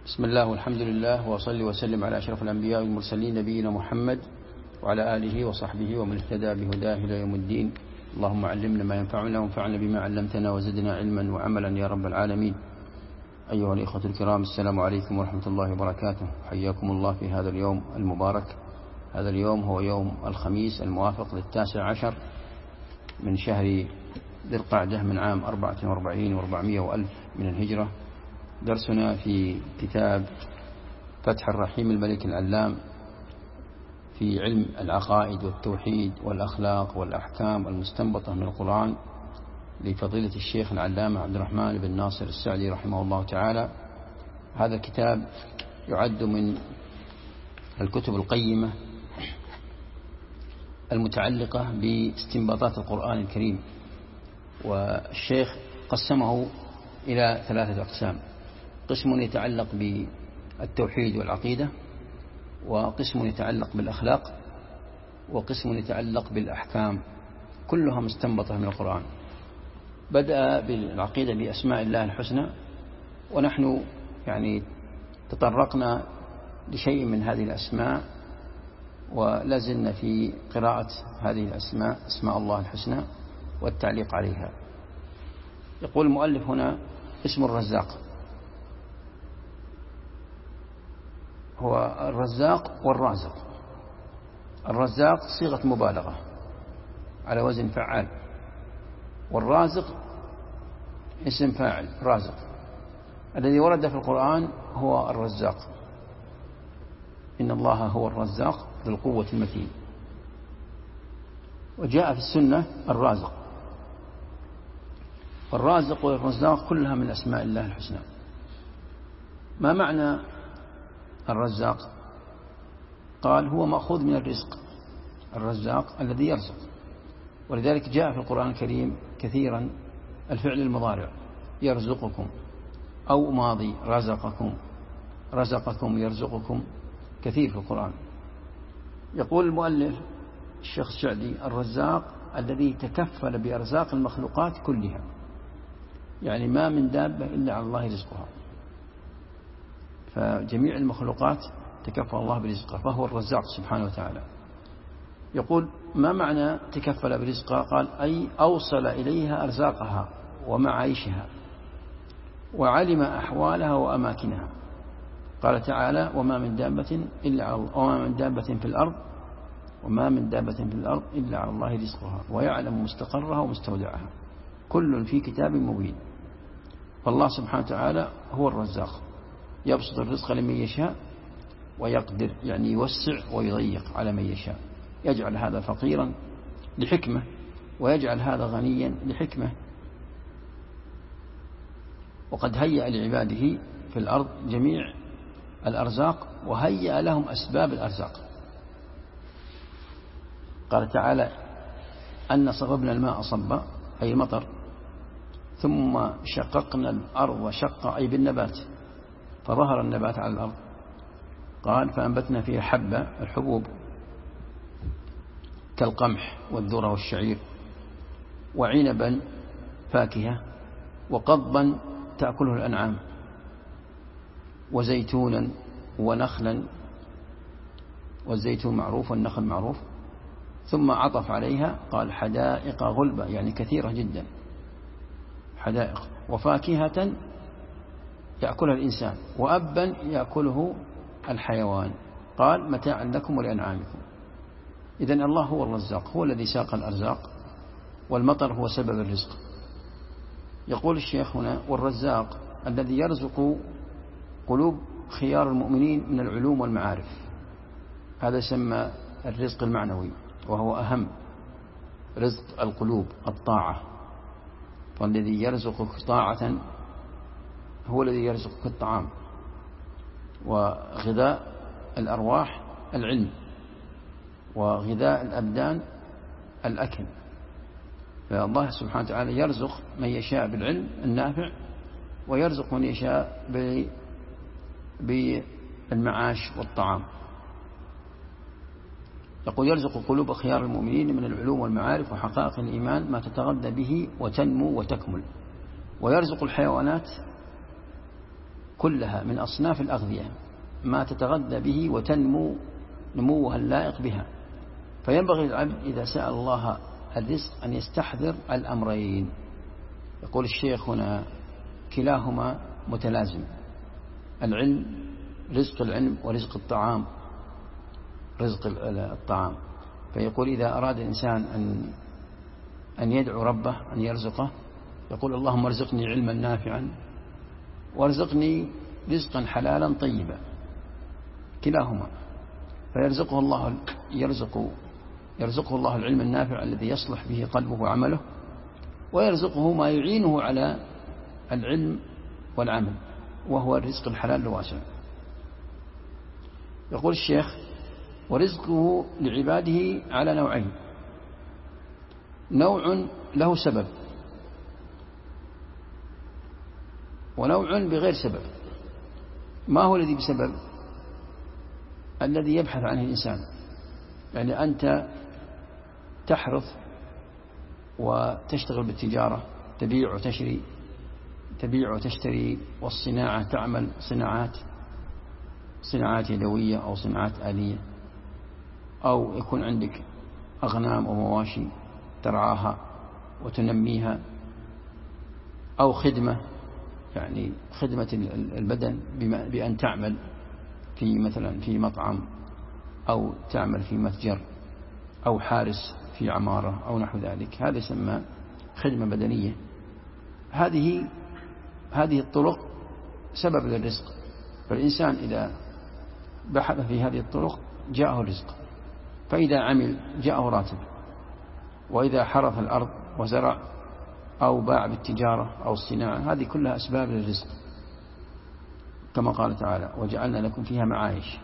بسم الله والحمد لله وصلي وسلم على أشرف الأنبياء والمرسلين نبينا محمد وعلى آله وصحبه ومن اهتدى بهداه إلى يوم الدين. اللهم علمنا ما ينفعنا وانفعنا بما علمتنا وزدنا علما وعملا يا رب العالمين. أيها الإخوة الكرام، السلام عليكم ورحمة الله وبركاته. حياكم الله في هذا اليوم المبارك. هذا اليوم هو يوم الخميس الموافق 19 من شهر ذي القعدة من عام 44 و400 وألف من الهجرة. درسنا في كتاب فتح الرحيم الملك العلام في علم العقائد والتوحيد والأخلاق والأحكام المستنبطة من القرآن لفضيلة الشيخ العلامة عبد الرحمن بن ناصر السعدي رحمه الله تعالى. هذا الكتاب يعد من الكتب القيمة المتعلقة باستنباطات القرآن الكريم، والشيخ قسمه إلى 3 أقسام: قسم يتعلق بالتوحيد والعقيدة، وقسم يتعلق بالأخلاق، وقسم يتعلق بالأحكام، كلها مستنبطة من القرآن. بدأ بالعقيدة بأسماء الله الحسنى، ونحن تطرقنا لشيء من هذه الأسماء ولازلنا في قراءة هذه الأسماء، أسماء الله الحسنى والتعليق عليها. يقول المؤلف هنا: اسم الرزاق هو الرزاق والرازق. الرزاق صيغة مبالغة على وزن فعال، والرازق اسم فاعل رازق. الذي ورد في القرآن هو الرزاق، إن الله هو الرزاق ذو القوة المتين. وجاء في السنة الرازق. والرازق والرزاق كلها من أسماء الله الحسنى. ما معنى الرزاق؟ قال: هو مأخوذ من الرزق، الرزاق الذي يرزق. ولذلك جاء في القرآن الكريم كثيرا الفعل المضارع يرزقكم، أو ماضي رزقكم، رزقكم يرزقكم، كثير في القرآن. يقول المؤلف الشيخ السعدي: الرزاق الذي تكفل بأرزاق المخلوقات كلها، يعني ما من دابة إلا على الله رزقها، فجميع المخلوقات تكفل الله برزقها، فهو الرزاق سبحانه وتعالى. يقول: ما معنى تكفل برزقها؟ قال: أي أوصل إليها أرزاقها ومعايشها، وعلم أحوالها وأماكنها. قال تعالى: وما من دابة في الأرض إلا على الله رزقها ويعلم مستقرها ومستودعها كل في كتاب مبين. فالله سبحانه وتعالى هو الرزاق، يبسط الرزق لمن يشاء ويقدر، يعني يوسع ويضيق على من يشاء، يجعل هذا فقيرا لحكمة ويجعل هذا غنيا لحكمة. وقد هيأ لعباده في الأرض جميع الأرزاق، وهيأ لهم أسباب الأرزاق. قال تعالى: أن صببنا الماء صبا، أي المطر، ثم شققنا الأرض شقا، أي بالنبات، فظهر النبات على الأرض. قال: فأنبتنا فيها حبة، الحبوب كالقمح والذرة والشعير، وعنبا فاكهة، وقضبا تأكله الأنعام، وزيتونا ونخلا، والزيتون معروف والنخل معروف. ثم عطف عليها قال: حدائق غلبة، يعني كثيرة جدا، حدائق، وفاكهة يأكلها الإنسان، وأبا يأكله الحيوان. قال: متاعا لكم ولأنعامكم. إذن الله هو الرزاق، هو الذي ساق الأرزاق، والمطر هو سبب الرزق. يقول الشيخ هنا: والرزاق الذي يرزق قلوب خيار المؤمنين من العلوم والمعارف. هذا يسمى الرزق المعنوي، وهو أهم رزق القلوب، الطاعة. فالذي يرزقك طاعة هو الذي يرزقك الطعام، وغذاء الأرواح العلم، وغذاء الأبدان الأكل. فالله سبحانه وتعالى يرزق من يشاء بالعلم النافع، ويرزق من يشاء بالمعاش والطعام. يقول: يرزق قلوب خيار المؤمنين من العلوم والمعارف وحقائق الإيمان ما تتغذى به وتنمو وتكمل. ويرزق الحيوانات كلها من أصناف الأغذية ما تتغذى به وتنمو نموها اللائق بها. فينبغي للعبد إذا سأل الله الرزق أن يستحضر الأمرين. يقول الشيخ هنا كلاهما متلازم، العلم، رزق العلم ورزق الطعام، رزق الطعام. فيقول إذا أراد الإنسان أن يدعو ربه أن يرزقه يقول اللهم ارزقني علما نافعا وارزقني رزقا حلالا طيبا، كلاهما. فيرزقه الله يرزقه الله العلم النافع الذي يصلح به قلبه وعمله، ويرزقه ما يعينه على العلم والعمل، وهو الرزق الحلال الواسع. يقول الشيخ ورزقه لعباده على نوعين: نوع له سبب ونوع بغير سبب. ما هو الذي بسبب؟ الذي يبحث عنه الإنسان. يعني أنت تحرث وتشتغل بالتجارة، تبيع وتشتري، والصناعة تعمل صناعات يدوية أو صناعات آلية، أو يكون عندك أغنام ومواشي ترعاها وتنميها، أو خدمة، يعني خدمة البدن بأن تعمل مثلا في مطعم، أو تعمل في متجر، أو حارس في عمارة أو نحو ذلك. هذا يسمى خدمة بدنية. هذه الطرق سبب للرزق. فالإنسان إذا بحث في هذه الطرق جاءه الرزق، فإذا عمل جاءه راتب، وإذا حرث الأرض وزرع أو باع بالتجارة أو الصناعة، هذه كلها أسباب للرزق، كما قال تعالى وجعلنا لكم فيها معايش.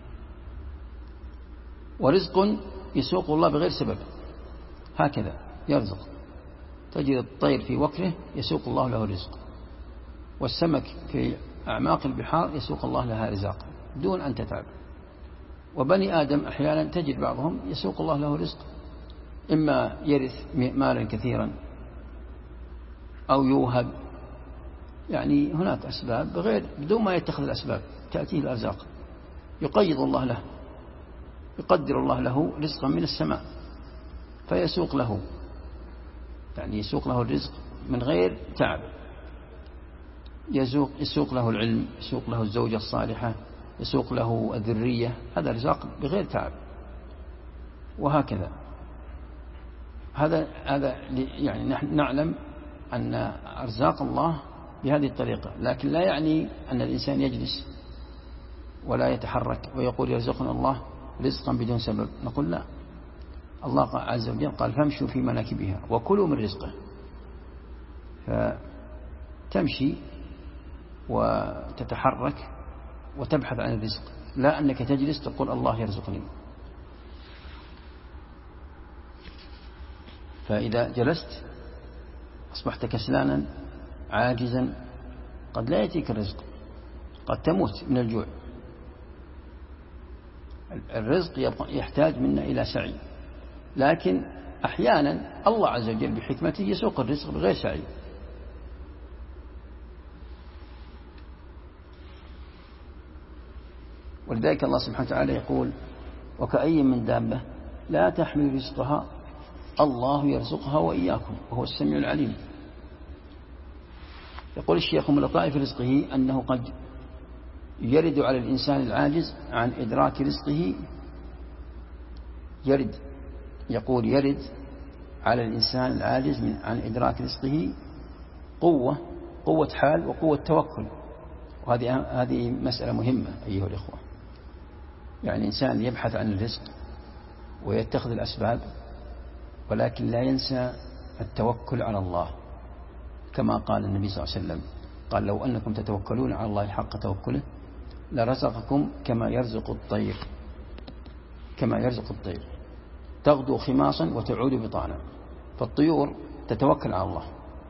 ورزق يسوق الله بغير سبب، هكذا يرزق. تجد الطير في وكره يسوق الله له الرزق، والسمك في أعماق البحار يسوق الله لها رزاق دون أن تتعب. وبني آدم أحيانا تجد بعضهم يسوق الله له رزق، إما يرث مالا كثيرا أو يوهب. يعني هناك أسباب بدون ما يتخذ الأسباب تأتيه الأرزاق، يقيض الله له، يقدر الله له رزقا من السماء فيسوق له، يعني يسوق له الرزق من غير تعب. يسوق له العلم، يسوق له الزوجة الصالحة، يسوق له الذرية، هذا رزاق بغير تعب. وهكذا هذا يعني نحن نعلم أن أرزاق الله بهذه الطريقة، لكن لا يعني أن الإنسان يجلس ولا يتحرك ويقول يرزقنا الله رزقا بدون سبب. نقول لا، الله عز وجل قال فامشوا في مناكبها وكلوا من رزقه. فتمشي وتتحرك وتبحث عن الرزق، لا أنك تجلس تقول الله يرزقني. فإذا جلست أصبحت كسلانا عاجزا، قد لا يأتيك الرزق، قد تموت من الجوع. الرزق يحتاج منا إلى سعي، لكن أحيانا الله عز وجل بحكمته يسوق الرزق بغير سعي. ولذلك الله سبحانه وتعالى يقول وكأي من دابة لا تحمل رزقها الله يرزقها وإياكم وهو السميع العليم. يقول الشيخ من لطائف رزقه أنه قد يرد على الإنسان العاجز عن إدراك رزقه، يرد على الإنسان العاجز عن إدراك رزقه قوة حال وقوة توكل. وهذه مسألة مهمة أيها الإخوة. يعني الإنسان يبحث عن الرزق ويتخذ الأسباب، ولكن لا ينسى التوكل على الله، كما قال النبي صلى الله عليه وسلم قال لو أنكم تتوكلون على الله حق توكله لرزقكم كما يرزق الطير تغدو خماصا وتعود بطانا. فالطيور تتوكل على الله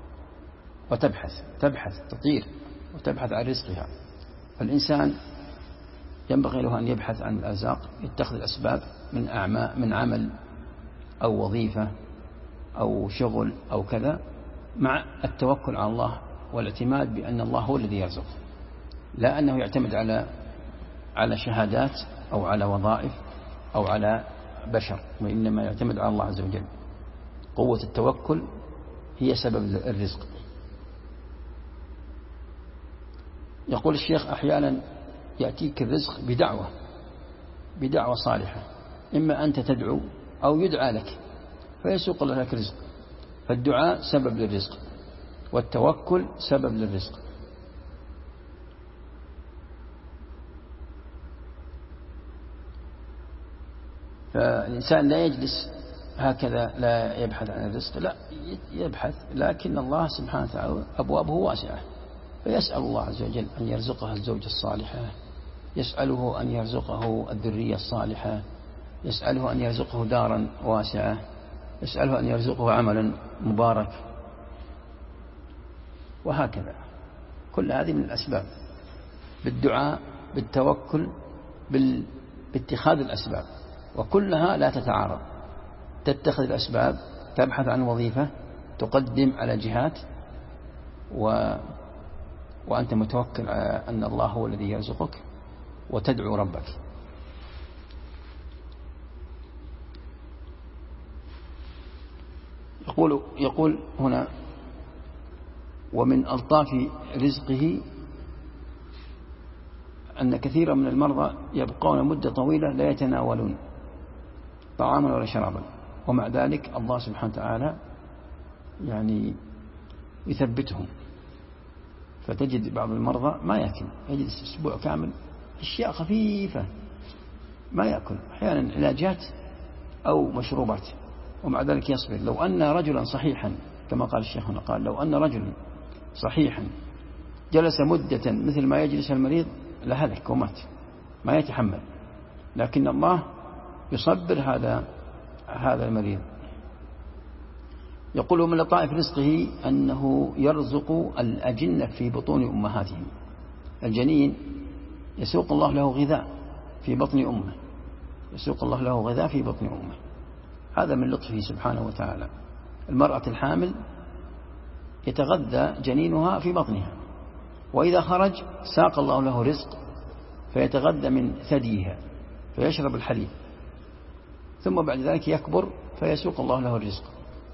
وتبحث تطير وتبحث عن رزقها. فالإنسان ينبغي له أن يبحث عن الأرزاق، يتخذ الأسباب من عمل أو وظيفة أو شغل أو كذا، مع التوكل على الله والاعتماد بأن الله هو الذي يرزق. لا أنه يعتمد على شهادات أو على وظائف أو على بشر، وإنما يعتمد على الله عز وجل. قوة التوكل هي سبب الرزق. يقول الشيخ: أحيانا يأتيك الرزق بدعوة صالحة، إما أنت تدعو أو يدعى لك فيسوق لك رزق، فالدعاء سبب للرزق والتوكل سبب للرزق. فالإنسان لا يجلس هكذا لا يبحث عن الرزق، لا يبحث، لكن الله سبحانه وتعالى أبوابه واسعة، فيسأل الله عز وجل أن يرزقه الزوجة الصالحة، يسأله أن يرزقه الذرية الصالحة، يسأله أن يرزقه دارا واسعة، يسأله أن يرزقه عملا مبارك، وهكذا. كل هذه من الأسباب، بالدعاء، بالتوكل، باتخاذ الأسباب، وكلها لا تتعارض. تتخذ الأسباب، تبحث عن وظيفة، تقدم على جهات، وأنت متوكل على أن الله هو الذي يرزقك، وتدعو ربك. يقول هنا: ومن ألطاف رزقه أن كثيرا من المرضى يبقون مدة طويلة لا يتناولون طعاما ولا شرابا، ومع ذلك الله سبحانه وتعالى يعني يثبتهم. فتجد بعض المرضى ما يأكل، يجلس أسبوع كامل أشياء خفيفة ما يأكل، أحيانا علاجات أو مشروبات، ومع ذلك يصبر. لو أن رجلا صحيحا كما قال الشيخ هنا، قال: لو أن رجلا صحيحا جلس مدة مثل ما يجلس المريض لهلك ومات، ما يتحمل، لكن الله يصبر هذا المريض. يقول: من لطائف رزقه أنه يرزق الأجنة في بطون أمهاتهم. الجنين يسوق الله له غذاء في بطن أمه، يسوق الله له غذاء في بطن أمه، هذا من لطفه سبحانه وتعالى. المرأة الحامل يتغذى جنينها في بطنها، وإذا خرج ساق الله له رزق فيتغذى من ثديها فيشرب الحليب، ثم بعد ذلك يكبر فيسوق الله له الرزق.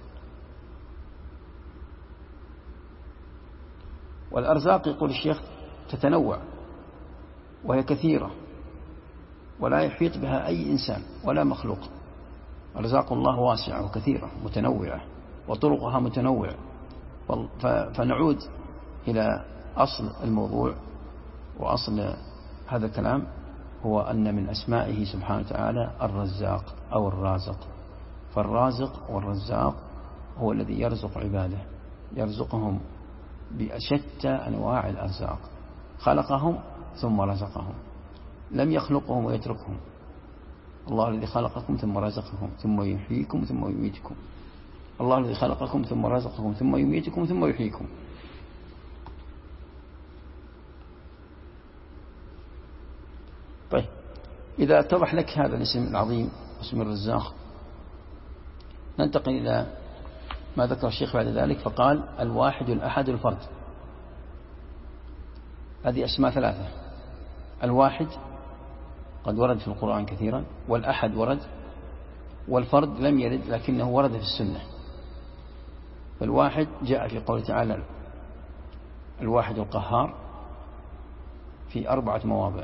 والأرزاق يقول الشيخ تتنوع وهي كثيرة، ولا يحيط بها أي إنسان ولا مخلوق. أرزاق الله واسعة وكثيرة متنوعة، وطرقها متنوعة. فنعود إلى أصل الموضوع، وأصل هذا الكلام هو أن من أسمائه سبحانه وتعالى الرزاق أو الرازق. فالرازق والرزاق هو الذي يرزق عباده، يرزقهم بأشتى أنواع الأرزاق، خلقهم ثم رزقهم، لم يخلقهم ويتركهم. الله الذي خلقكم ثم رزقكم ثم يحييكم ثم يميتكم. الله الذي خلقكم ثم رزقكم ثم يميتكم ثم يحييكم. طيب، إذا اتضح لك هذا الاسم العظيم اسم الرزاق، ننتقل إلى ما ذكر الشيخ بعد ذلك، فقال: الواحد الأحد الفرد. هذه أسماء ثلاثة. الواحد قد ورد في القرآن كثيرا، والأحد ورد، والفرد لم يرد لكنه ورد في السنة. فالواحد جاء في قوله تعالى: الواحد القهار، في 4 مواضع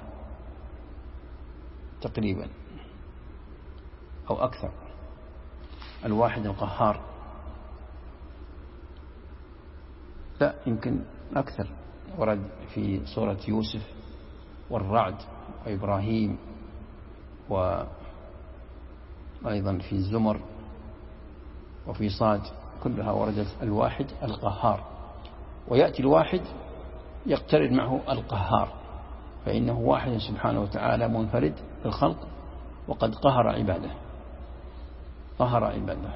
تقريبا أو أكثر. الواحد القهار، لا يمكن أكثر، ورد في سورة يوسف والرعد وإبراهيم، وأيضا في الزمر وفي صاد، كلها وردت الواحد القهار. ويأتي الواحد يقترن معه القهار، فإنه واحد سبحانه وتعالى منفرد في الخلق، وقد قهر عباده، قهر عباده،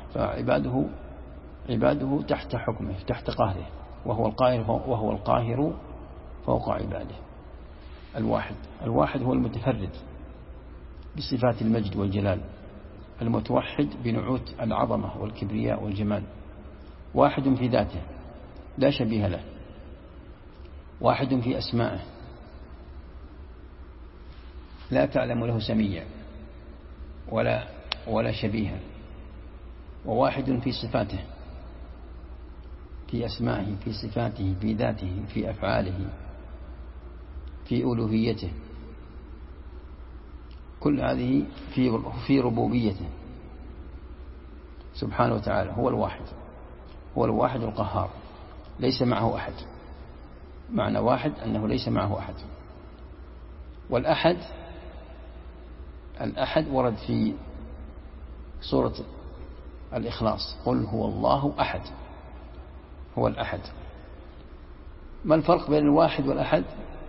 فعباده تحت حكمه، تحت قهره، وهو القاهر فوق عباده. الواحد هو المتفرد بصفات المجد والجلال، المتوحد بنعوت العظمة والكبرياء والجمال. واحد في ذاته لا شبيه له، واحد في أسمائه لا تعلم له سميا ولا شبيها، وواحد في صفاته، في أسمائه، في صفاته، في ذاته، في أفعاله، في ألوهيته، كل هذه في ربوبيته سبحانه وتعالى. هو الواحد، هو الواحد القهار، ليس معه أحد. معنى واحد أنه ليس معه أحد. والأحد، الأحد ورد في سورة الإخلاص: قل هو الله أحد. هو الأحد. ما الفرق بين الواحد والأحد؟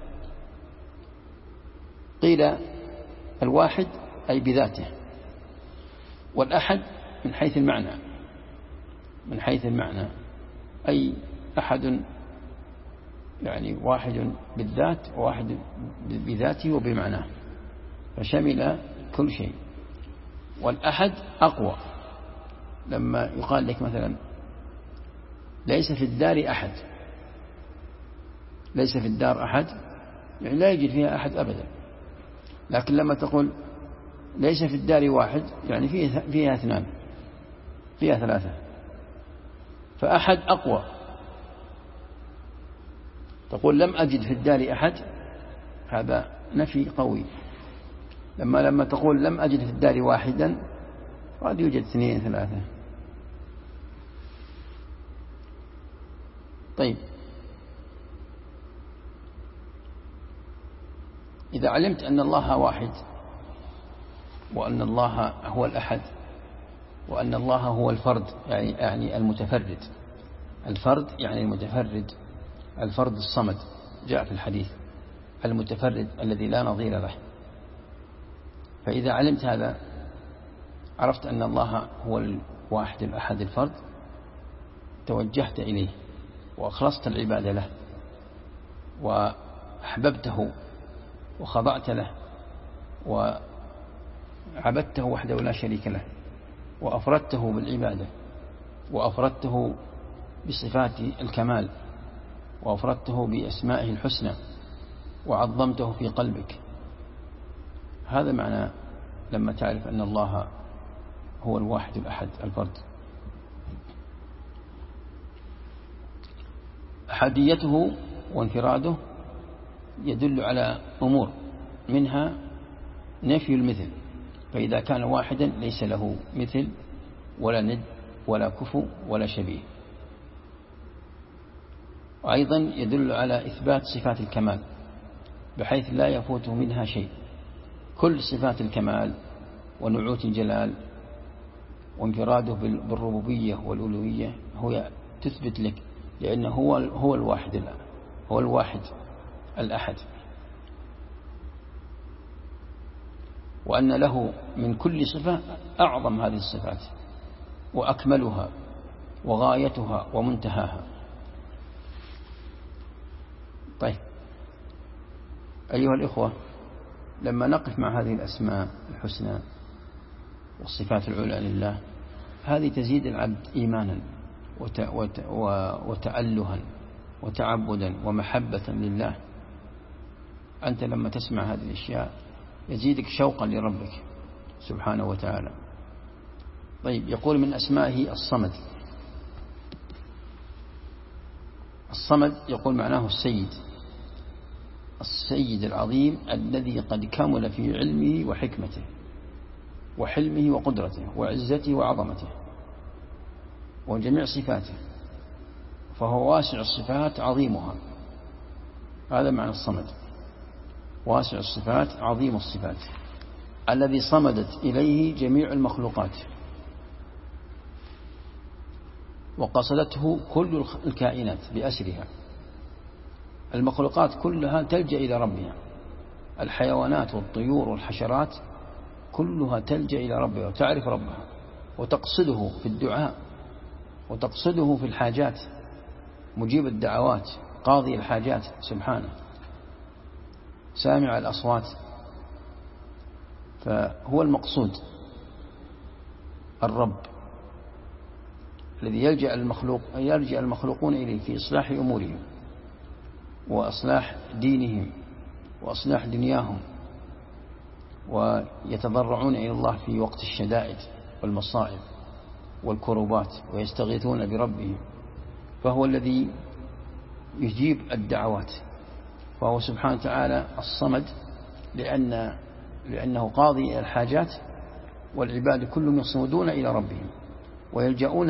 قيل الواحد أي بذاته، والأحد من حيث المعنى، من حيث المعنى أي أحد، يعني واحد بالذات وواحد بذاته وبمعناه، فشمل كل شيء. والأحد أقوى. لما يقال لك مثلا ليس في الدار أحد، ليس في الدار أحد، يعني لا يوجد فيها أحد أبدا. لكن لما تقول ليس في الدار واحد، يعني فيها اثنان، فيها ثلاثة، فأحد أقوى. تقول لم أجد في الدار أحد، هذا نفي قوي. لما تقول لم أجد في الدار واحدا، قد يوجد اثنين ثلاثة. طيب، إذا علمت أن الله واحد، وأن الله هو الأحد، وأن الله هو الفرد، يعني المتفرد. الفرد يعني المتفرد، الفرد الصمد، جاء في الحديث المتفرد الذي لا نظير له. فإذا علمت هذا، عرفت أن الله هو الواحد الأحد الفرد، توجهت إليه وأخلصت العبادة له، وأحببته وخضعت له، وعبدته وحده لا شريك له، وأفردته بالعبادة، وأفردته بصفات الكمال، وأفردته بأسمائه الحسنى، وعظمته في قلبك. هذا معنى لما تعرف أن الله هو الواحد الأحد الفرد. أحديته وانفراده يدل على أمور، منها نفي المثل، فإذا كان واحدا ليس له مثل ولا ند ولا كفو ولا شبيه. وأيضا يدل على إثبات صفات الكمال، بحيث لا يفوته منها شيء. كل صفات الكمال ونعوت الجلال وانفراده بالربوبية والألوهية هو تثبت لك، لأنه هو الواحد، هو الواحد الأحد، وأن له من كل صفة أعظم هذه الصفات وأكملها وغايتها ومنتهاها. طيب أيها الإخوة، لما نقف مع هذه الأسماء الحسنى والصفات العلى لله، هذه تزيد العبد إيمانا وتألها وتعبدا ومحبة لله. أنت لما تسمع هذه الأشياء يزيدك شوقا لربك سبحانه وتعالى. طيب، يقول من أسمائه الصمد. الصمد يقول معناه السيد، السيد العظيم الذي قد كمل في علمه وحكمته وحلمه وقدرته وعزته وعظمته وجميع صفاته، فهو واسع الصفات عظيمها. هذا معنى الصمد، واسع الصفات عظيم الصفات، الذي صمدت إليه جميع المخلوقات وقصدته كل الكائنات بأسرها. المخلوقات كلها تلجأ إلى ربها، الحيوانات والطيور والحشرات كلها تلجأ إلى ربها وتعرف ربها وتقصده في الدعاء وتقصده في الحاجات، مجيب الدعوات، قاضي الحاجات سبحانه، سامع الأصوات. فهو المقصود، الرب الذي يلجأ المخلوقون إليه في إصلاح أمورهم وإصلاح دينهم وإصلاح دنياهم ويتضرعون إلى الله في وقت الشدائد والمصائب والكروبات ويستغيثون بربهم، فهو الذي يجيب الدعوات. فهو سبحانه وتعالى الصمد لأنه قاضي إلى الحاجات، والعباد كلهم يصمدون إلى ربهم ويلجؤون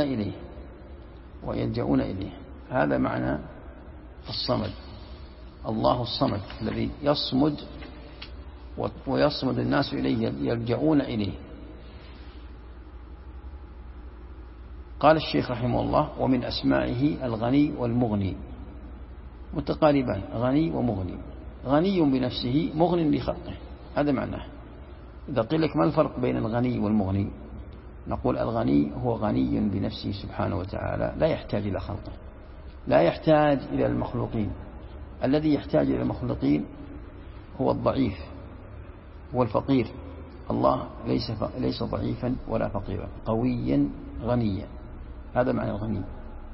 إليه. هذا معنى الصمد. الله الصمد الذي يصمد ويصمد الناس إليه، يلجؤون إليه. قال الشيخ رحمه الله: ومن أسمائه الغني والمغني، متقاربان، غني ومغني. غني بنفسه، مغن لخلقه، هذا معناه. إذا قيل لك ما الفرق بين الغني والمغني، نقول الغني هو غني بنفسه سبحانه وتعالى، لا يحتاج إلى خلقه، لا يحتاج إلى المخلوقين. الذي يحتاج إلى المخلوقين هو الضعيف، هو الفقير. الله ليس ضعيفا ولا فقيرا، قويا غنيا، هذا معنى الغني.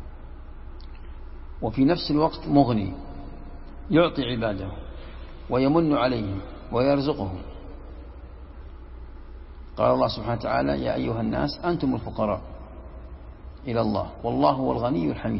وفي نفس الوقت مغني، يعطي عباده ويمن عليهم ويرزقهم. قال الله سبحانه وتعالى: يا أيها الناس أنتم الفقراء إلى الله والله هو الغني الحميد.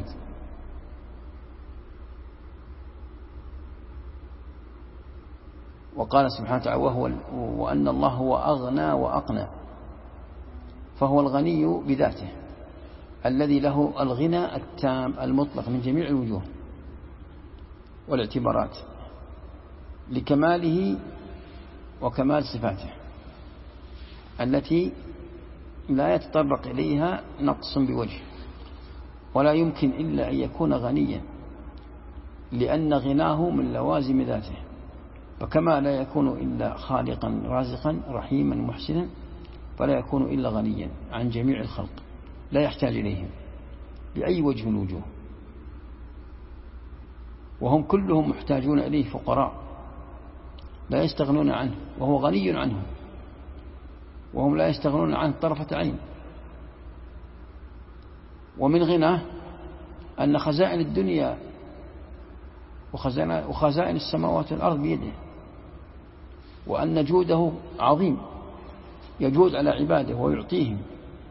وقال سبحانه وتعالى: وأن الله هو أغنى وأقنى. فهو الغني بذاته الذي له الغنى التام المطلق من جميع الوجوه والاعتبارات، لكماله وكمال صفاته التي لا يتطرق إليها نقص بوجه، ولا يمكن إلا أن يكون غنيا، لأن غناه من لوازم ذاته. فكما لا يكون إلا خالقا رازقا رحيما محسنا، فلا يكون إلا غنيا عن جميع الخلق، لا يحتاج إليهم بأي وجه من الوجوه، وهم كلهم محتاجون إليه، فقراء لا يستغنون عنه، وهو غني عنهم، وهم لا يستغنون عنه طرفة عين. ومن غناه أن خزائن الدنيا وخزائن السماوات والأرض بيده، وأن جوده عظيم، يجود على عباده ويعطيهم،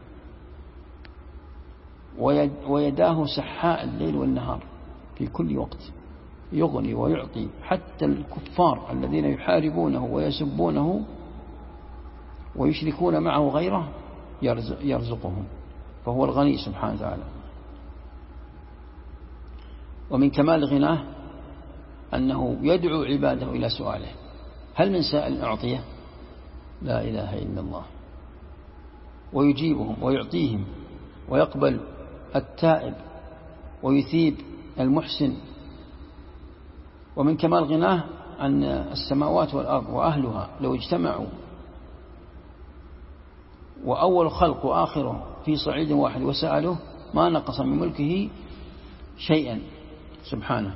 ويداه سحاء الليل والنهار في كل وقت، يغني ويعطي حتى الكفار الذين يحاربونه ويسبونه ويشركون معه غيره يرزقهم، فهو الغني سبحانه وتعالى. ومن كمال غناه أنه يدعو عباده إلى سؤاله: هل من سائل أعطيه؟ لا إله إلا الله. ويجيبهم ويعطيهم ويقبل التائب ويثيب المحسن. ومن كمال غناه أن السماوات والأرض وأهلها لو اجتمعوا، وأول خلق وآخره في صعيد واحد، وسأله، ما نقص من ملكه شيئا سبحانه،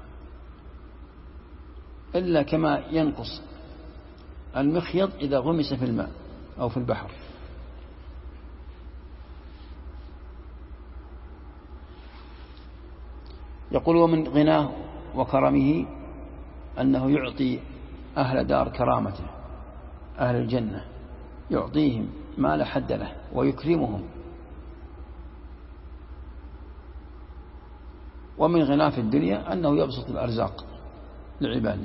إلا كما ينقص المخيط إذا غمس في الماء أو في البحر. يقول: ومن غناه وكرمه أنه يعطي أهل دار كرامته، أهل الجنة، يعطيهم ما لا حد له ويكرمهم. ومن غناه في الدنيا أنه يبسط الأرزاق لعباده.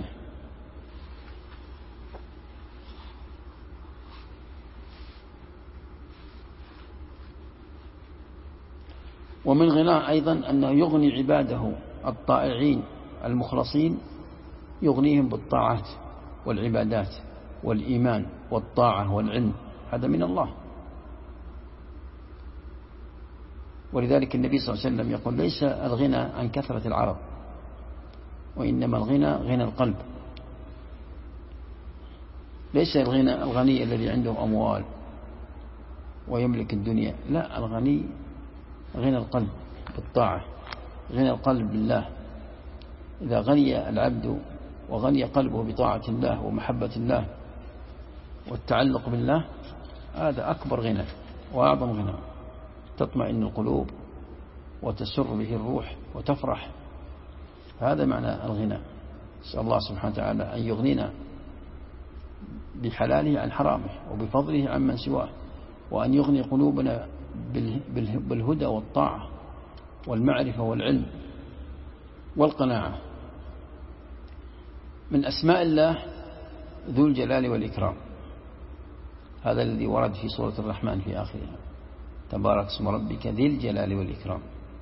ومن غناه أيضا أنه يغني عباده الطائعين المخلصين، يغنيهم بالطاعات والعبادات والإيمان والطاعة والعلم، هذا من الله. ولذلك النبي صلى الله عليه وسلم يقول: ليس الغنى عن كثرة العرض، وإنما الغنى غنى القلب. ليس الغني الذي عنده أموال ويملك الدنيا، لا، الغني غنى القلب بالطاعة، غنى القلب بالله. إذا غني العبد وغني قلبه بطاعة الله ومحبة الله والتعلق بالله، هذا أكبر غنى وأعظم غنى، تطمئن القلوب وتسر به الروح وتفرح. هذا معنى الغنى. نسأل الله سبحانه وتعالى أن يغنينا بحلاله عن حرامه وبفضله عن من سواه، وأن يغني قلوبنا بالهدى والطاعة والمعرفة والعلم والقناعة. من أسماء الله ذو الجلال والإكرام، هذا الذي ورد في سورة الرحمن في آخرها، تبارك اسم ربك ذي الجلال والإكرام.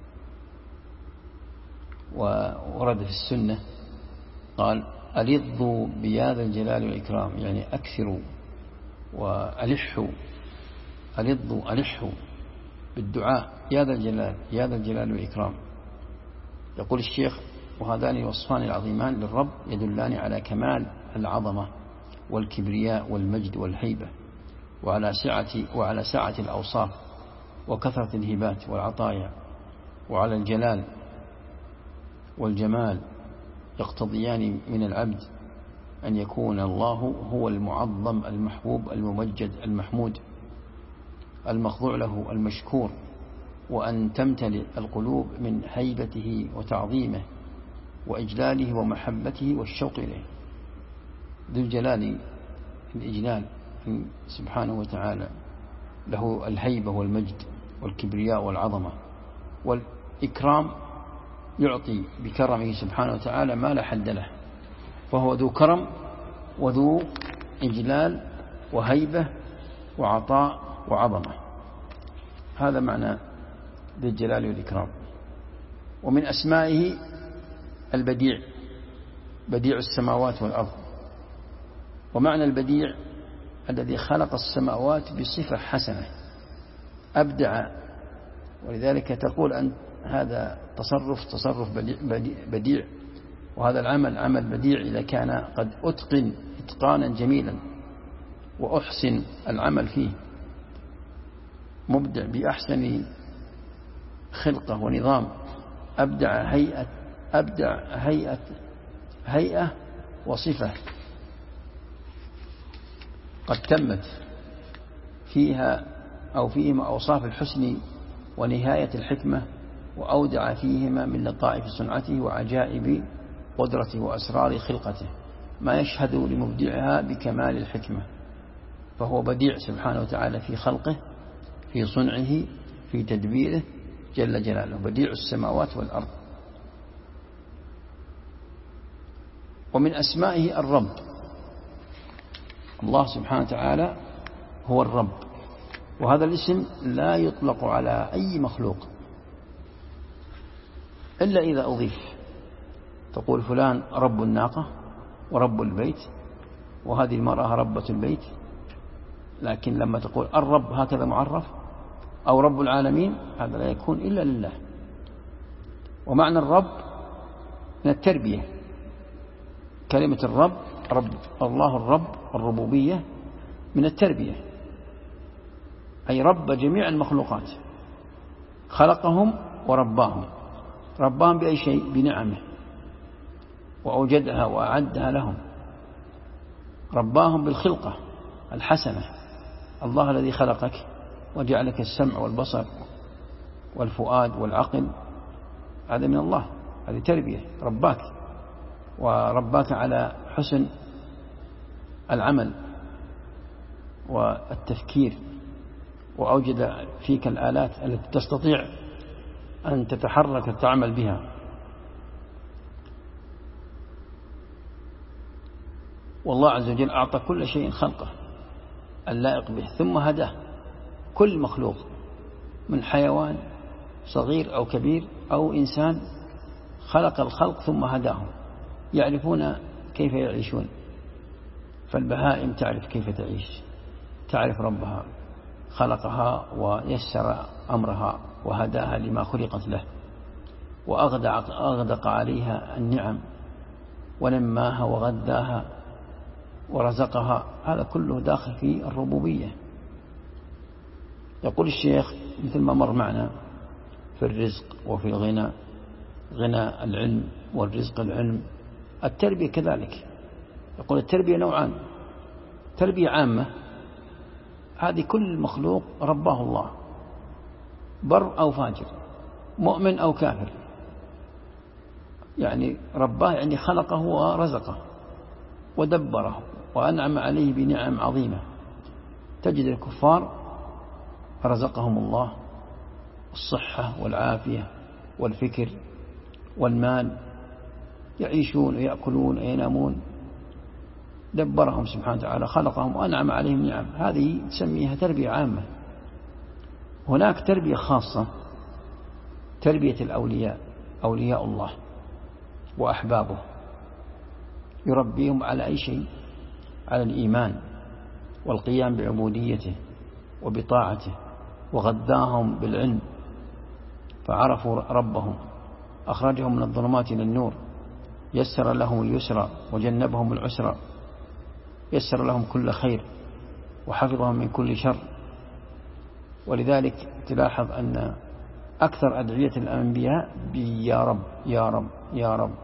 وورد في السنة قال ألظوا بهذا الجلال والإكرام، يعني أكثروا وألحوا، ألحوا بالدعاء يا ذا الجلال يا ذا الجلال والإكرام. يقول الشيخ وهذان الوصفان العظيمان للرب يدلان على كمال العظمة والكبرياء والمجد والهيبة، وعلى سعة الأوصاف وكثرة الهبات والعطايا، وعلى الجلال والجمال، يقتضيان من العبد أن يكون الله هو المعظم المحبوب الممجد المحمود المخضوع له المشكور، وأن تمتلئ القلوب من هيبته وتعظيمه وإجلاله ومحبته والشوق إليه. ذو الجلال الإجلال سبحانه وتعالى، له الهيبة والمجد والكبرياء والعظمة، والإكرام يعطي بكرمه سبحانه وتعالى ما لا حد له، فهو ذو كرم وذو إجلال وهيبة وعطاء وعظمة. هذا معنى ذي الجلال والإكرام. ومن أسمائه البديع، بديع السماوات والأرض. ومعنى البديع الذي خلق السماوات بصفة حسنة أبدع، ولذلك تقول أن هذا تصرف بديع، وهذا العمل عمل بديع إذا كان قد أتقن إتقانا جميلا وأحسن العمل فيه، مبدع بأحسن خلقة ونظام، أبدع هيئة وصفة قد تمت فيها أو فيهما أوصاف الحسن ونهاية الحكمة، وأودع فيهما من لطائف صنعته وعجائب قدرته وأسرار خلقته ما يشهد لمبدعها بكمال الحكمة. فهو بديع سبحانه وتعالى في خلقه، في صنعه، في تدبيره جل جلاله، بديع السماوات والأرض. ومن أسمائه الرب، الله سبحانه وتعالى هو الرب، وهذا الاسم لا يطلق على أي مخلوق إلا إذا أضيف، تقول فلان رب الناقة ورب البيت، وهذه المرأة ربة البيت، لكن لما تقول الرب هكذا معرف أو رب العالمين، هذا لا يكون إلا لله. ومعنى الرب من التربية، كلمة الرب رب الله، الرب الربوبية من التربية، أي رب جميع المخلوقات، خلقهم ورباهم. رباهم بأي شيء؟ بنعمه، وأوجدها وأعدها لهم. رباهم بالخلقة الحسنة، الله الذي خلقك وجعلك السمع والبصر والفؤاد والعقل، هذا من الله، هذه تربية، رباك ورباك على حسن العمل والتفكير، وأوجد فيك الآلات التي تستطيع أن تتحرك وتعمل بها. والله عز وجل أعطى كل شيء خلقه اللائق به، ثم هداه. كل مخلوق من حيوان صغير أو كبير أو إنسان خلق الخلق ثم هداهم، يعرفون كيف يعيشون. فالبهائم تعرف كيف تعيش، تعرف ربها، خلقها ويسر أمرها وهداها لما خلقت له، وأغدق عليها النعم ونماها وغذاها ورزقها، هذا كله داخل في الربوبية. يقول الشيخ مثل ما مر معنا في الرزق وفي الغنى، غنى العلم والرزق العلم، التربية كذلك. يقول التربية نوعان، تربية عامة، هذه كل مخلوق رباه الله، بر أو فاجر، مؤمن أو كافر، يعني رباه يعني خلقه ورزقه ودبره وأنعم عليه بنعم عظيمة. تجد الكفار رزقهم الله الصحة والعافية والفكر والمال، يعيشون ويأكلون وينامون، دبرهم سبحانه وتعالى، خلقهم وأنعم عليهم نعم. هذه تسميها تربية عامة. هناك تربية خاصة، تربية الأولياء، أولياء الله وأحبابه، يربيهم على أي شيء؟ على الإيمان والقيام بعبوديته وبطاعته، وغذاهم بالعلم فعرفوا ربهم، أخرجهم من الظلمات إلى النور، يسر لهم اليسرى وجنبهم العسرى، يسر لهم كل خير وحفظهم من كل شر. ولذلك تلاحظ أن أكثر أدعية الأنبياء يا رب يا رب يا رب.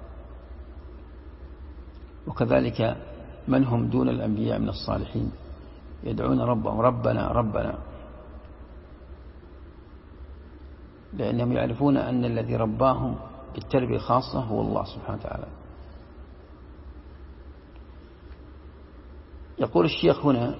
وكذلك من هم دون الأنبياء من الصالحين يدعون ربهم ربنا ربنا، لأنهم يعرفون أن الذي رباهم بالتربية الخاصة هو الله سبحانه وتعالى. يقول الشيخ هنا: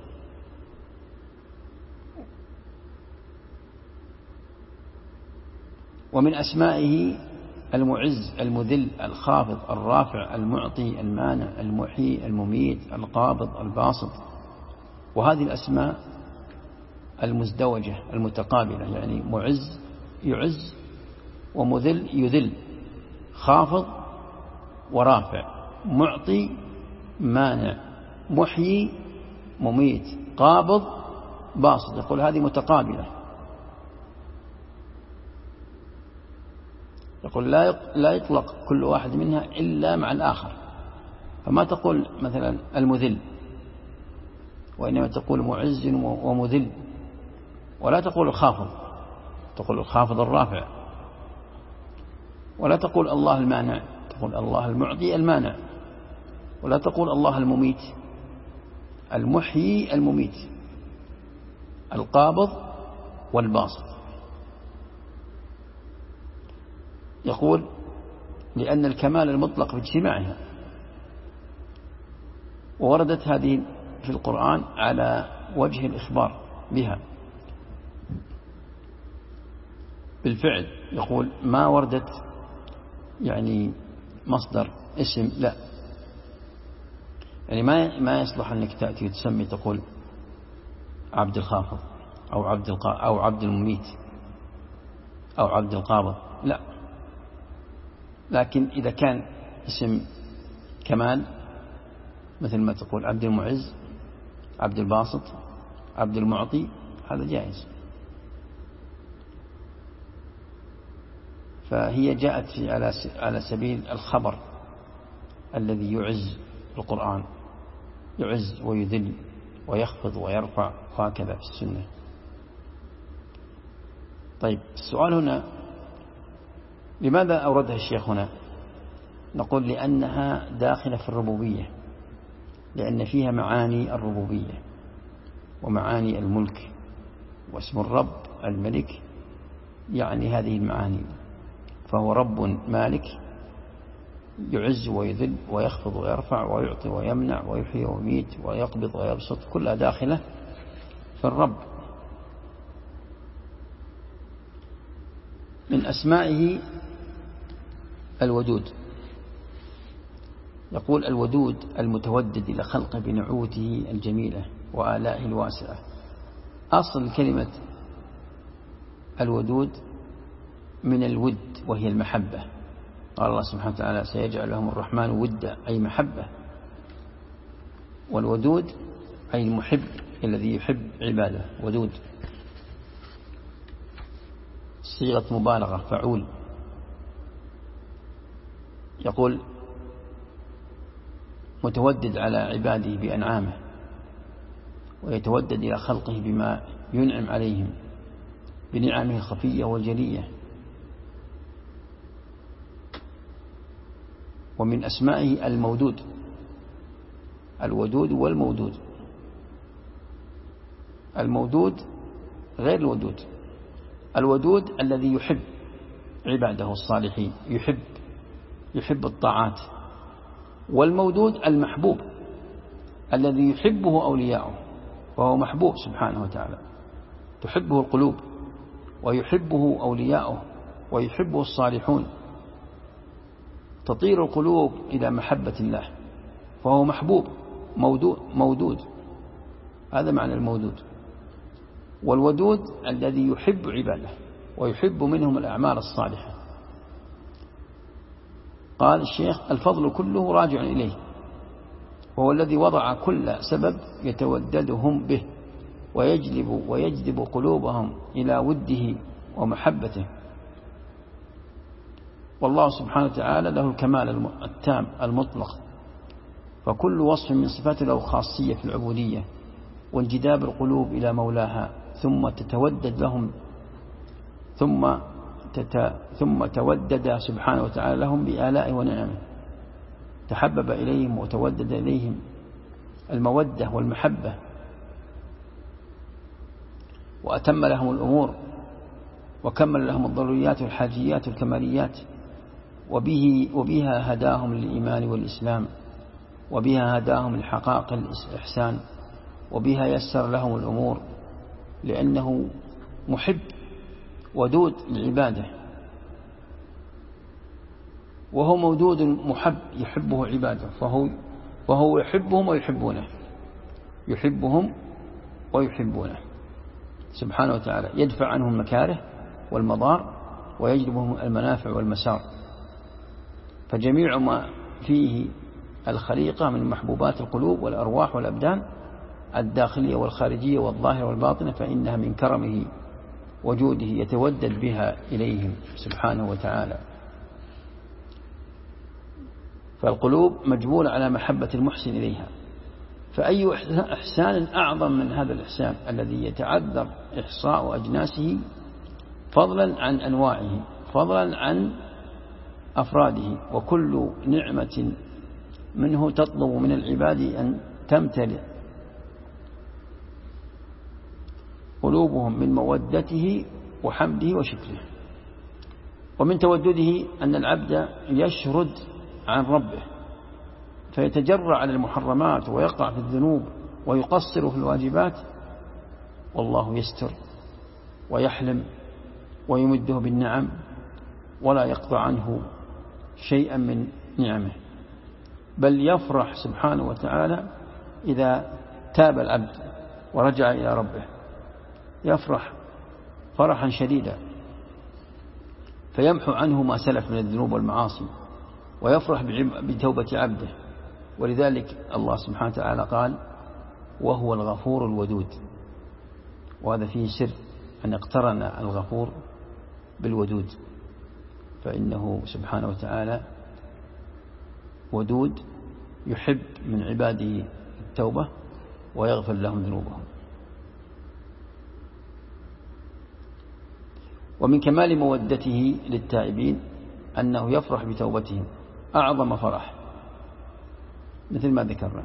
ومن أسمائه المعز المذل الخافض الرافع المعطي المانع المحيي المميت القابض الباسط. وهذه الأسماء المزدوجة المتقابلة، يعني معز يعز، ومذل يذل، خافض ورافع، معطي مانع، محيي مميت، قابض باسط. يقول هذه متقابلة. يقول لا يطلق كل واحد منها إلا مع الآخر. فما تقول مثلا المذل، وإنما تقول معز ومذل. ولا تقول الخافض، تقول الخافض الرافع. ولا تقول الله المانع، تقول الله المعطي المانع. ولا تقول الله المميت، المحيي المميت، القابض والباسط. يقول لأن الكمال المطلق باجتماعها، ووردت هذه في القرآن على وجه الإخبار بها بالفعل. يقول ما وردت يعني مصدر اسم، لا، يعني ما يصلح أنك تأتي وتسمي تقول عبد الخافض أو عبد المميت أو عبد القابض، لا. لكن إذا كان اسم كمال مثل ما تقول عبد المعز، عبد الباسط، عبد المعطي، هذا جائز. فهي جاءت على سبيل الخبر الذي يعز القرآن، يعز ويذل ويخفض ويرفع، وهكذا في السنة. طيب السؤال هنا: لماذا أوردها الشيخ هنا؟ نقول لأنها داخلة في الربوبية، لأن فيها معاني الربوبية ومعاني الملك، واسم الرب الملك يعني هذه المعاني. فهو رب مالك يعز ويذل ويخفض ويرفع ويعطي ويمنع ويحيي ويميت ويقبض ويبسط، كلها داخلة في الرب. من أسمائه الودود. يقول الودود المتودد إلى خلقه بنعوته الجميلة وآلائه الواسعة. أصل كلمة الودود من الود وهي المحبة. قال الله سبحانه وتعالى سيجعل لهم الرحمن ودا، أي محبة. والودود أي المحب الذي يحب عباده، ودود صيغة مبالغة، فعول. يقول متودد على عباده بأنعامه، ويتودد إلى خلقه بما ينعم عليهم بنعمه الخفية والجلية. ومن أسمائه المودود، الودود والمودود. المودود غير الودود. الودود الذي يحب عباده الصالحين، يحب الطاعات. والمودود المحبوب الذي يحبه أولياؤه، وهو محبوب سبحانه وتعالى، تحبه القلوب ويحبه أولياؤه ويحبه الصالحون، تطير القلوب إلى محبة الله، فهو محبوب مودود. هذا معنى المودود. والودود الذي يحب عباده ويحب منهم الأعمال الصالحة. قال الشيخ: الفضل كله راجع إليه، وهو الذي وضع كل سبب يتوددهم به ويجذب قلوبهم إلى وده ومحبته. والله سبحانه وتعالى له الكمال التام المطلق، فكل وصف من صفاته له خاصية في العبودية وانجذاب القلوب إلى مولاها، ثم تتودد لهم ثم تودد سبحانه وتعالى لهم بآلائه ونعمه، تحبب إليهم وتودد إليهم المودة والمحبة، وأتم لهم الأمور وكمل لهم الضروريات والحاجيات والكماليات، وبها هداهم للإيمان والإسلام، وبها هداهم لحقائق الإحسان، وبها يسر لهم الأمور، لأنه محب ودود لعباده، وهو مودود محب يحبه عباده، فهو يحبهم ويحبونه سبحانه وتعالى، يدفع عنهم المكاره والمضار ويجلبهم المنافع والمسار. فجميع ما فيه الخليقة من محبوبات القلوب والأرواح والأبدان الداخلية والخارجية والظاهرة والباطنة، فإنها من كرمه وجوده يتودد بها إليهم سبحانه وتعالى. فالقلوب مجبولة على محبة المحسن إليها، فأي إحسان أعظم من هذا الإحسان الذي يتعذر إحصاء أجناسه، فضلا عن أنواعه، فضلا عن أفراده. وكل نعمة منه تطلب من العباد أن تمتلئ قلوبهم من مودته وحمده وشكره. ومن تودده أن العبد يشرد عن ربه فيتجرع على المحرمات ويقع في الذنوب ويقصر في الواجبات، والله يستر ويحلم ويمده بالنعم ولا يقطع عنه شيئا من نعمه، بل يفرح سبحانه وتعالى إذا تاب العبد ورجع إلى ربه، يفرح فرحا شديدا، فيمحو عنه ما سلف من الذنوب والمعاصي، ويفرح بتوبة عبده. ولذلك الله سبحانه وتعالى قال: وهو الغفور الودود. وهذا فيه سر أن اقترن الغفور بالودود، فإنه سبحانه وتعالى ودود يحب من عباده التوبة ويغفر لهم ذنوبهم. ومن كمال مودته للتائبين أنه يفرح بتوبتهم أعظم فرح، مثل ما ذكرنا.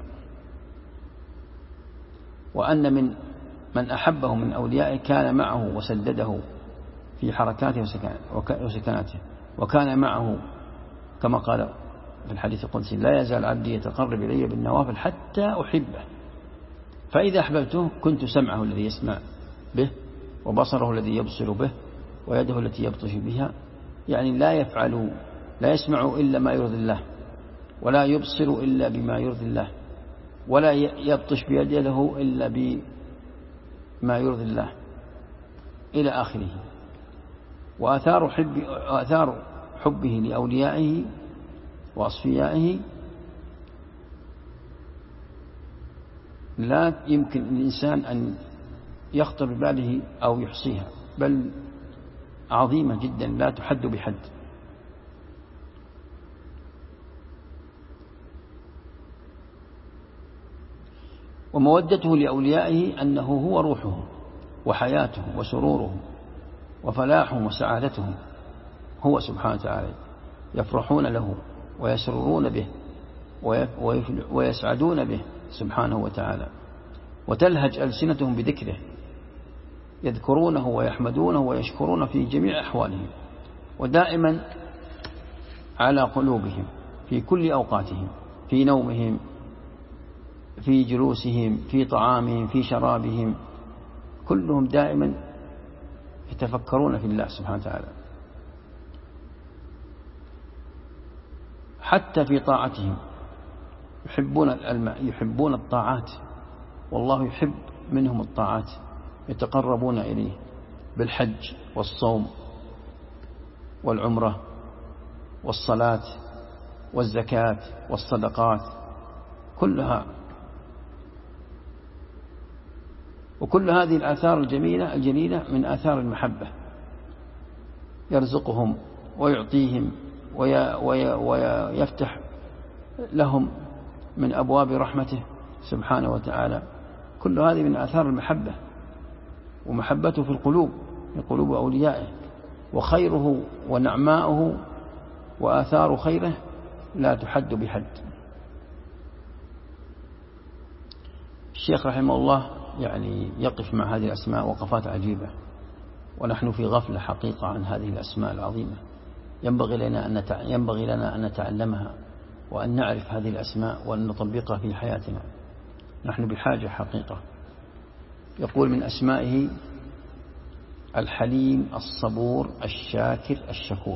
وأن من أحبه من أوليائه كان معه وسدده في حركاته وسكناته، وكان معه كما قال في الحديث القدسي: لا يزال عبدي يتقرب إلي بالنوافل حتى أحبه، فإذا أحببته كنت سمعه الذي يسمع به، وبصره الذي يبصر به، ويده التي يبطش بها. يعني لا يسمع إلا ما يرضي الله، ولا يبصر إلا بما يرضي الله، ولا يبطش بيده إلا بما يرضي الله، إلى آخره. وآثار حبه لأوليائه وأصفيائه لا يمكن الإنسان أن يخطر بباله أو يحصيها، بل عظيمة جدا لا تحد بحد. ومودته لأوليائه أنه هو روحهم وحياتهم وسرورهم وفلاحهم وسعادتهم، هو سبحانه وتعالى، يفرحون له ويسررون به ويسعدون به سبحانه وتعالى، وتلهج ألسنتهم بذكره، يذكرونه ويحمدونه ويشكرون في جميع أحوالهم، ودائما على قلوبهم في كل أوقاتهم، في نومهم، في جلوسهم، في طعامهم، في شرابهم، كلهم دائما يتفكرون في الله سبحانه وتعالى. حتى في طاعتهم يحبون الطاعات، والله يحب منهم الطاعات، يتقربون إليه بالحج والصوم والعمرة والصلاة والزكاة والصدقات كلها. وكل هذه الآثار الجليلة من آثار المحبة، يرزقهم ويعطيهم ويفتح لهم من أبواب رحمته سبحانه وتعالى. كل هذه من آثار المحبة، ومحبته في القلوب، في قلوب أوليائه، وخيره ونعماؤه وآثار خيره لا تحد بحد. الشيخ رحمه الله يقف مع هذه الأسماء وقفات عجيبة، ونحن في غفلة حقيقة عن هذه الأسماء العظيمة. ينبغي لنا أن نتعلمها وأن نعرف هذه الأسماء وأن نطبقها في حياتنا. نحن بحاجة حقيقة. يقول من أسمائه الحليم الصبور الشاكر الشكور.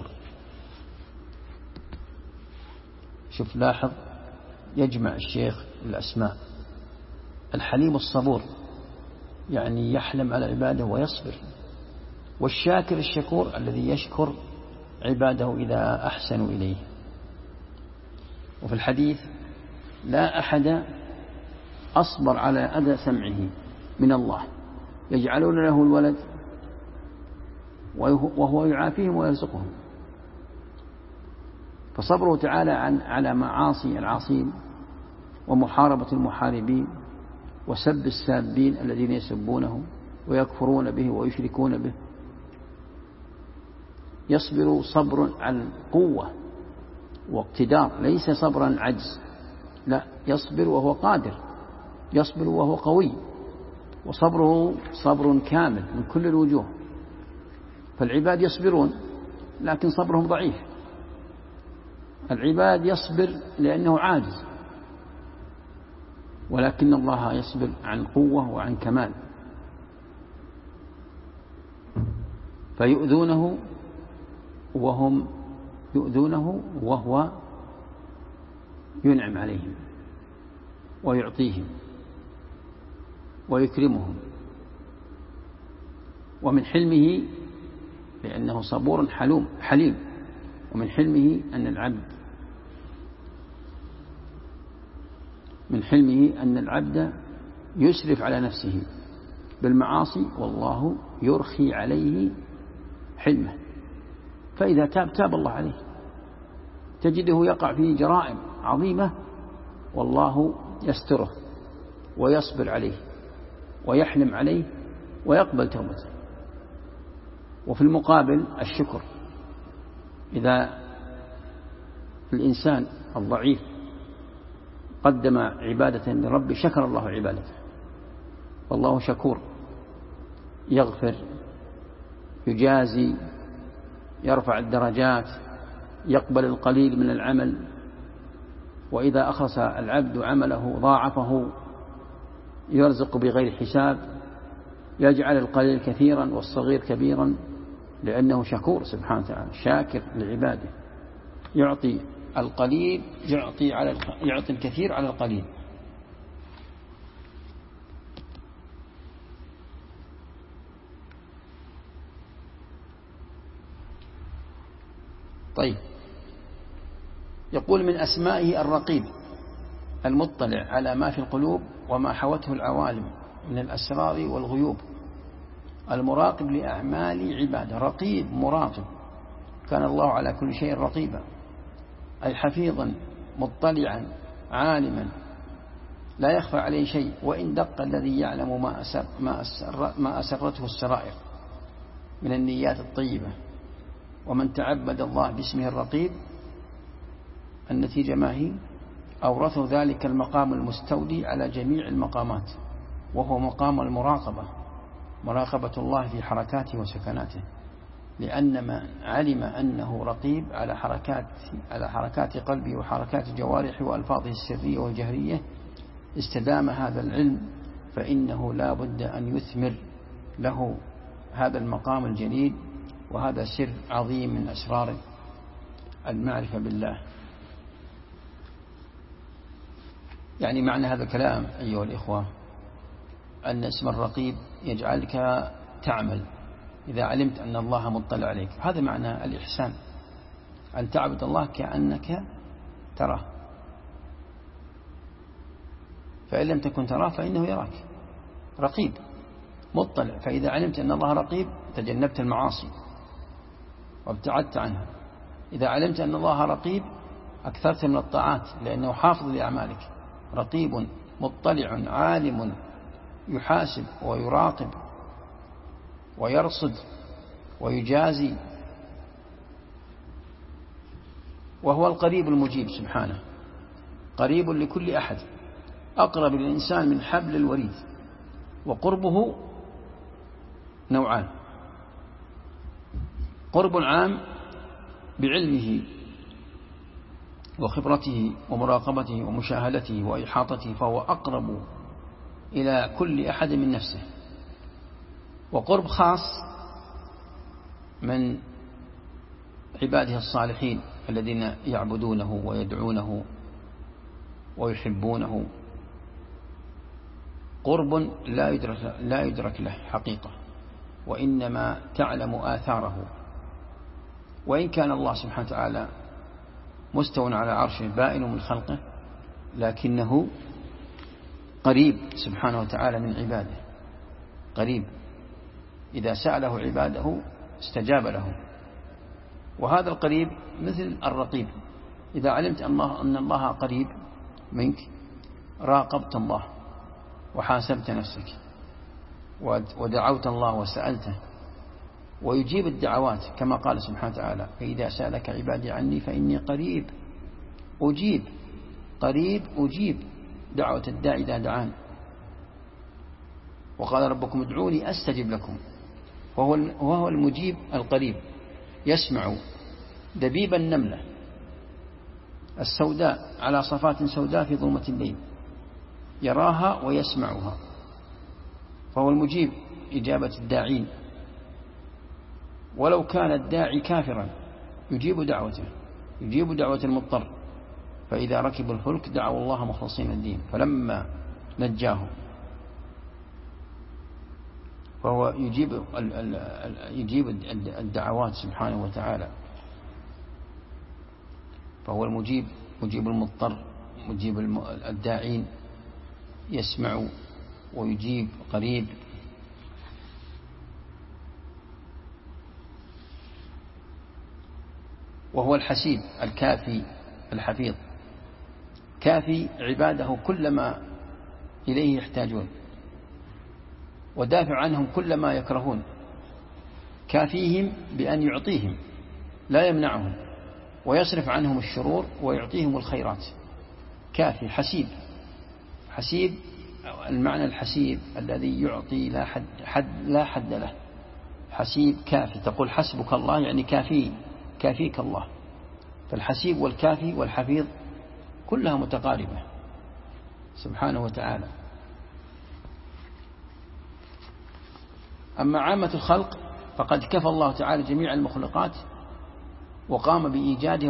شوف لاحظ، يجمع الشيخ الأسماء. الحليم الصبور يعني يحلم على عباده ويصبر، والشاكر الشكور الذي يشكر عباده إذا أحسنوا إليه. وفي الحديث لا أحد أصبر على أذى سمعه من الله، يجعلون له الولد وهو يعافيهم ويرزقهم. فصبره تعالى على معاصي العاصين ومحاربة المحاربين وسب السابين الذين يسبونه ويكفرون به ويشركون به، يصبر صبر عن قوة واقتدار، ليس صبرا عجز، لا، يصبر وهو قادر، يصبر وهو قوي، وصبره صبر كامل من كل الوجوه. فالعباد يصبرون لكن صبرهم ضعيف. العباد يصبر لأنه عاجز، ولكن الله يصبر عن قوة وعن كمال. فيؤذونه وهم يؤذونه وهو ينعم عليهم ويعطيهم ويكرمهم. ومن حلمه، لأنه صبور حليم، ومن حلمه أن العبد يسرف على نفسه بالمعاصي، والله يرخي عليه حلمه. فإذا تاب الله عليه. تجده يقع في جرائم عظيمة والله يستره ويصبر عليه ويحلم عليه ويقبل توبته. وفي المقابل الشكر، إذا الإنسان الضعيف قدم عبادة لرب شكر الله عبادته، والله شكور، يغفر، يجازي، يرفع الدرجات، يقبل القليل من العمل، وإذا أخلص العبد عمله ضاعفه، يرزق بغير حساب، يجعل القليل كثيرا والصغير كبيرا، لأنه شكور سبحانه وتعالى، شاكر لعباده، يعطي القليل، يعطي الكثير على القليل. طيب، يقول من أسمائه الرقيب المطلع على ما في القلوب وما حوته العوالم من الأسرار والغيوب، المراقب لأعمال عباده. رقيب مراقب، كان الله على كل شيء رقيبا، أي حفيظا مطلعا عالما لا يخفى عليه شيء، وإن دق الذي يعلم ما أسرته السرائر من النيات الطيبة. ومن تعبد الله باسمه الرقيب، النتيجة ما هي؟ أورثه ذلك المقام المستولي على جميع المقامات، وهو مقام المراقبة، مراقبة الله في حركاته وسكناته، لأن من علم أنه رقيب على حركات قلبه وحركات جوارحه وألفاظه السرية والجهرية، استدام هذا العلم فإنه لا بد أن يثمر له هذا المقام الجليل، وهذا سر عظيم من أسرار المعرفة بالله. يعني معنى هذا الكلام أيها الإخوة أن اسم الرقيب يجعلك تعمل إذا علمت أن الله مطلع عليك. هذا معنى الإحسان، أن تعبد الله كأنك تراه، فإن لم تكن تراه فإنه يراك. رقيب مطلع، فإذا علمت أن الله رقيب تجنبت المعاصي وابتعدت عنها. إذا علمت أن الله رقيب أكثرت من الطاعات لأنه حافظ لأعمالك. رقيب مطلع عالم يحاسب ويراقب ويرصد ويجازي، وهو القريب المجيب سبحانه، قريب لكل أحد، أقرب للإنسان من حبل الوريد. وقربه نوعان: قرب عام بعلمه وخبرته ومراقبته ومشاهدته وإحاطته، فهو أقرب إلى كل أحد من نفسه. وقرب خاص من عباده الصالحين الذين يعبدونه ويدعونه ويحبونه، قرب لا يدرك له حقيقة، وإنما تعلم آثاره. وإن كان الله سبحانه وتعالى مستوى على عرشه بائن من خلقه، لكنه قريب سبحانه وتعالى من عباده، قريب. إذا سأله عباده استجاب لهم. وهذا القريب مثل الرقيب. إذا علمت أن الله قريب منك راقبت الله وحاسبت نفسك ودعوت الله وسألته، ويجيب الدعوات كما قال سبحانه وتعالى: فإذا سألك عبادي عني فإني قريب أجيب. قريب أجيب دعوة الداعي إذا دعان. وقال ربكم ادعوني أستجب لكم، وهو المجيب القريب. يسمع دبيب النملة السوداء على صفات سوداء في ظلمة الليل، يراها ويسمعها، فهو المجيب إجابة الداعين. ولو كان الداعي كافرا يجيب دعوته، يجيب دعوة المضطر. فإذا ركبوا الفلك دعوا الله مخلصين الدين فلما نجاهم، فهو يجيب الدعوات سبحانه وتعالى. فهو المجيب، مجيب المضطر، مجيب الداعين، يسمع ويجيب، قريب. وهو الحسيب الكافي الحفيظ، كافي عباده كل ما إليه يحتاجون، ودافع عنهم كل ما يكرهون، كافيهم بأن يعطيهم لا يمنعهم، ويصرف عنهم الشرور ويعطيهم الخيرات. كافي حسيب. حسيب المعنى الحسيب الذي يعطي لا حد له. حسيب كافي، تقول حسبك الله يعني كافيك الله. فالحسيب والكافي والحفيظ كلها متقاربة سبحانه وتعالى. أما عامة الخلق فقد كفى الله تعالى جميع المخلوقات وقام بإيجادها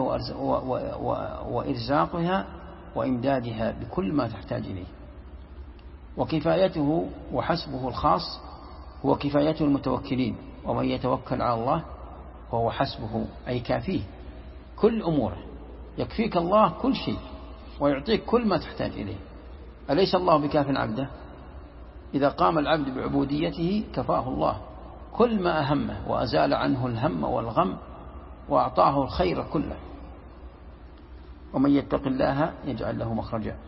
وإرزاقها وإمدادها بكل ما تحتاج إليه. وكفايته وحسبه الخاص هو كفايته المتوكلين، ومن يتوكل على الله وهو حسبه أي كافيه كل أموره. يكفيك الله كل شيء ويعطيك كل ما تحتاج إليه. أليس الله بكاف عبده؟ إذا قام العبد بعبوديته كفاه الله كل ما أهمه وأزال عنه الهم والغم وأعطاه الخير كله. ومن يتق الله يجعل له مخرجا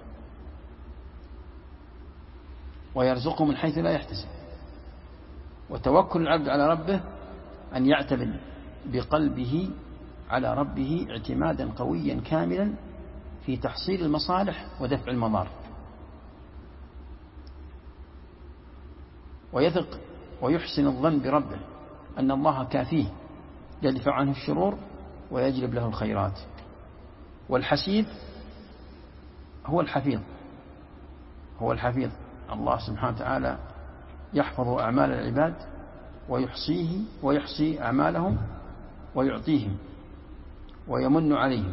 ويرزقه من حيث لا يحتسب. وتوكل العبد على ربه أن يعتمد بقلبه على ربه اعتمادا قويا كاملا في تحصيل المصالح ودفع المضار، ويثق ويحسن الظن بربه أن الله كافيه يدفع عنه الشرور ويجلب له الخيرات. والحسيب هو الحفيظ، هو الحفيظ. الله سبحانه وتعالى يحفظ أعمال العباد ويحصي أعمالهم ويعطيهم ويمن عليهم،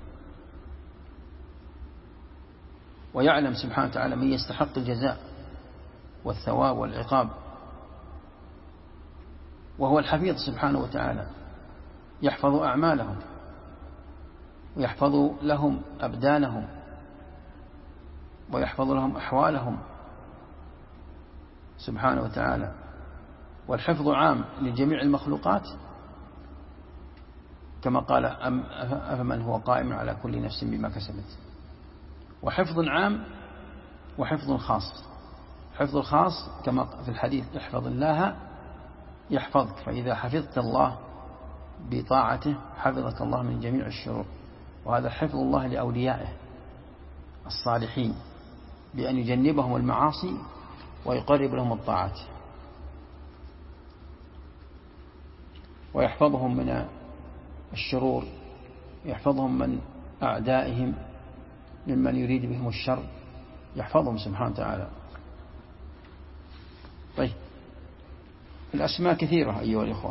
ويعلم سبحانه وتعالى من يستحق الجزاء والثواب والعقاب. وهو الحفيظ سبحانه وتعالى يحفظ أعمالهم ويحفظ لهم أبدانهم ويحفظ لهم أحوالهم سبحانه وتعالى. والحفظ عام لجميع المخلوقات كما قال أفمن هو قائم على كل نفس بما كسبت. وحفظ عام وحفظ خاص. حفظ الخاص كما في الحديث احفظ الله يحفظك، فإذا حفظت الله بطاعته حفظك الله من جميع الشرور. وهذا حفظ الله لأوليائه الصالحين بأن يجنبهم المعاصي ويقرب لهم الطاعات، ويحفظهم من الشرور، يحفظهم من أعدائهم ممن يريد بهم الشر، يحفظهم سبحانه وتعالى. طيب، الأسماء كثيرة أيها الإخوة،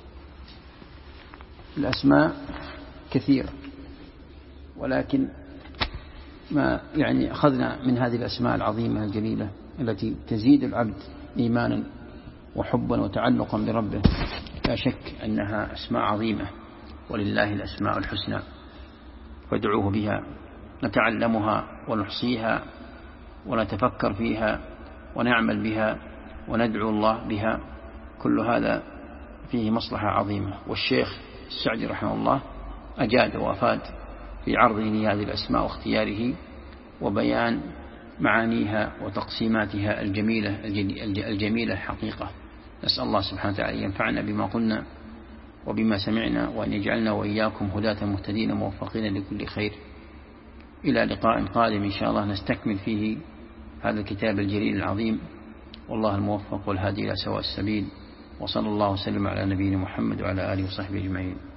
الأسماء كثيرة، ولكن ما أخذنا من هذه الأسماء العظيمة الجليلة التي تزيد العبد إيمانا وحبا وتعلقا بربه. لا شك أنها أسماء عظيمة، ولله الأسماء الحسنى فادعوه بها، نتعلمها ونحصيها ونتفكر فيها ونعمل بها وندعو الله بها، كل هذا فيه مصلحة عظيمة. والشيخ السعدي رحمه الله أجاد وأفاد في عرضه لهذه الأسماء واختياره وبيان معانيها وتقسيماتها الجميلة حقيقة. نسأل الله سبحانه وتعالى أن ينفعنا بما قلنا وبما سمعنا، وأن يجعلنا وإياكم هداة مهتدين موفقين لكل خير. إلى لقاء قادم إن شاء الله نستكمل فيه هذا الكتاب الجليل العظيم، والله الموفق والهادي إلى سواء السبيل. وصلى الله وسلم على نبينا محمد وعلى آله وصحبه أجمعين.